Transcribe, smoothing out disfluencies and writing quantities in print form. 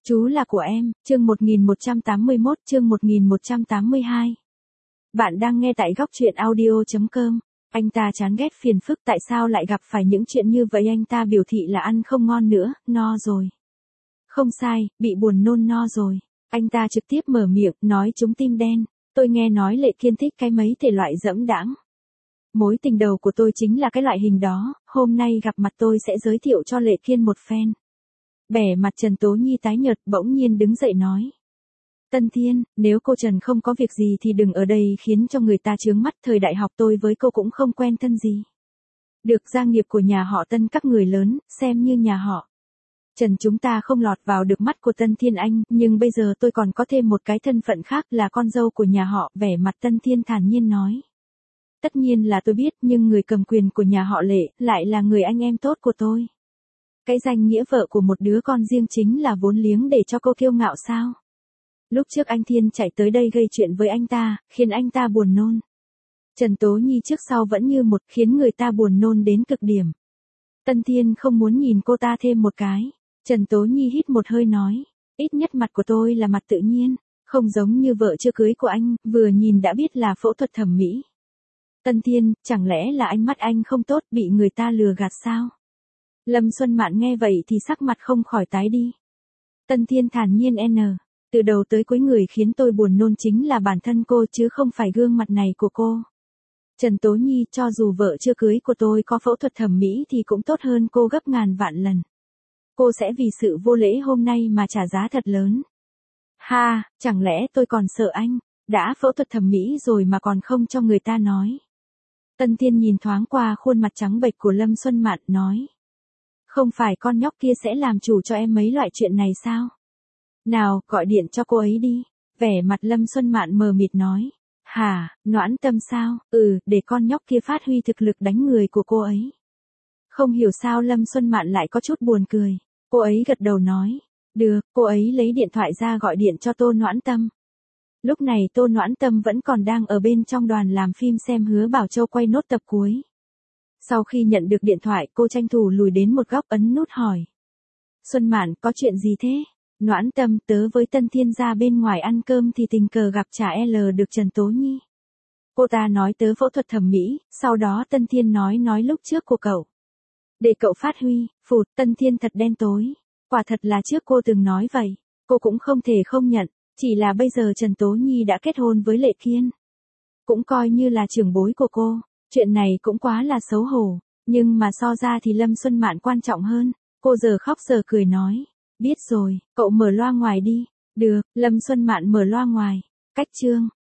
Chú là của em, chương 1181, chương 1182. Bạn đang nghe tại góc truyện audio.com. Anh ta chán ghét phiền phức, tại sao lại gặp phải những chuyện như vậy? Anh ta biểu thị là ăn không ngon nữa, no rồi. Không sai, bị buồn nôn no rồi. Anh ta trực tiếp mở miệng, nói trúng tim đen. Tôi nghe nói Lệ Kiên thích cái mấy thể loại dẫm đãng. Mối tình đầu của tôi chính là cái loại hình đó, hôm nay gặp mặt tôi sẽ giới thiệu cho Lệ Kiên một phen. Bẻ mặt Trần Tố Nhi tái nhợt, bỗng nhiên đứng dậy nói. Tân Thiên, nếu cô Trần không có việc gì thì đừng ở đây khiến cho người ta chướng mắt, thời đại học tôi với cô cũng không quen thân gì. Được, gia nghiệp của nhà họ Tân các người lớn, xem như nhà họ Trần chúng ta không lọt vào được mắt của Tân Thiên anh, nhưng bây giờ tôi còn có thêm một cái thân phận khác là con dâu của nhà họ. Vẻ mặt Tân Thiên thản nhiên nói. Tất nhiên là tôi biết, nhưng người cầm quyền của nhà họ Lệ lại là người anh em tốt của tôi. Cái danh nghĩa vợ của một đứa con riêng chính là vốn liếng để cho cô kiêu ngạo sao? Lúc trước anh Thiên chạy tới đây gây chuyện với anh ta, khiến anh ta buồn nôn. Trần Tố Nhi trước sau vẫn như một, khiến người ta buồn nôn đến cực điểm. Tân Thiên không muốn nhìn cô ta thêm một cái. Trần Tố Nhi hít một hơi nói, ít nhất mặt của tôi là mặt tự nhiên, không giống như vợ chưa cưới của anh, vừa nhìn đã biết là phẫu thuật thẩm mỹ. Tân Thiên, chẳng lẽ là ánh mắt anh không tốt, bị người ta lừa gạt sao? Lâm Xuân Mạn nghe vậy thì sắc mặt không khỏi tái đi. Tân Thiên thản nhiên từ đầu tới cuối người khiến tôi buồn nôn chính là bản thân cô chứ không phải gương mặt này của cô. Trần Tố Nhi, cho dù vợ chưa cưới của tôi có phẫu thuật thẩm mỹ thì cũng tốt hơn cô gấp ngàn vạn lần. Cô sẽ vì sự vô lễ hôm nay mà trả giá thật lớn. Ha, chẳng lẽ tôi còn sợ anh, đã phẫu thuật thẩm mỹ rồi mà còn không cho người ta nói. Tân Thiên nhìn thoáng qua khuôn mặt trắng bệch của Lâm Xuân Mạn, nói. Không phải con nhóc kia sẽ làm chủ cho em mấy loại chuyện này sao? Nào, gọi điện cho cô ấy đi. Vẻ mặt Lâm Xuân Mạn mờ mịt nói. Hả, Noãn Tâm sao? Để con nhóc kia phát huy thực lực đánh người của cô ấy. Không hiểu sao Lâm Xuân Mạn lại có chút buồn cười. Cô ấy gật đầu nói. Được, cô ấy lấy điện thoại ra gọi điện cho Tô Noãn Tâm. Lúc này Tô Noãn Tâm vẫn còn đang ở bên trong đoàn làm phim xem Hứa Bảo Châu quay nốt tập cuối. Sau khi nhận được điện thoại, cô tranh thủ lùi đến một góc ấn nút hỏi. Xuân Mạn, có chuyện gì thế? Noãn Tâm, tớ với Tân Thiên ra bên ngoài ăn cơm thì tình cờ gặp Trà L được Trần Tố Nhi. Cô ta nói tớ phẫu thuật thẩm mỹ, sau đó Tân Thiên nói lúc trước của cậu. Để cậu phát huy, phụt, Tân Thiên thật đen tối. Quả thật là trước cô từng nói vậy, cô cũng không thể không nhận, chỉ là bây giờ Trần Tố Nhi đã kết hôn với Lệ Kiên. Cũng coi như là trưởng bối của cô. Chuyện này cũng quá là xấu hổ, nhưng mà so ra thì Lâm Xuân Mạn quan trọng hơn. Cô giờ khóc giờ cười nói, biết rồi, cậu mở loa ngoài đi. Được, Lâm Xuân Mạn mở loa ngoài. Cách chương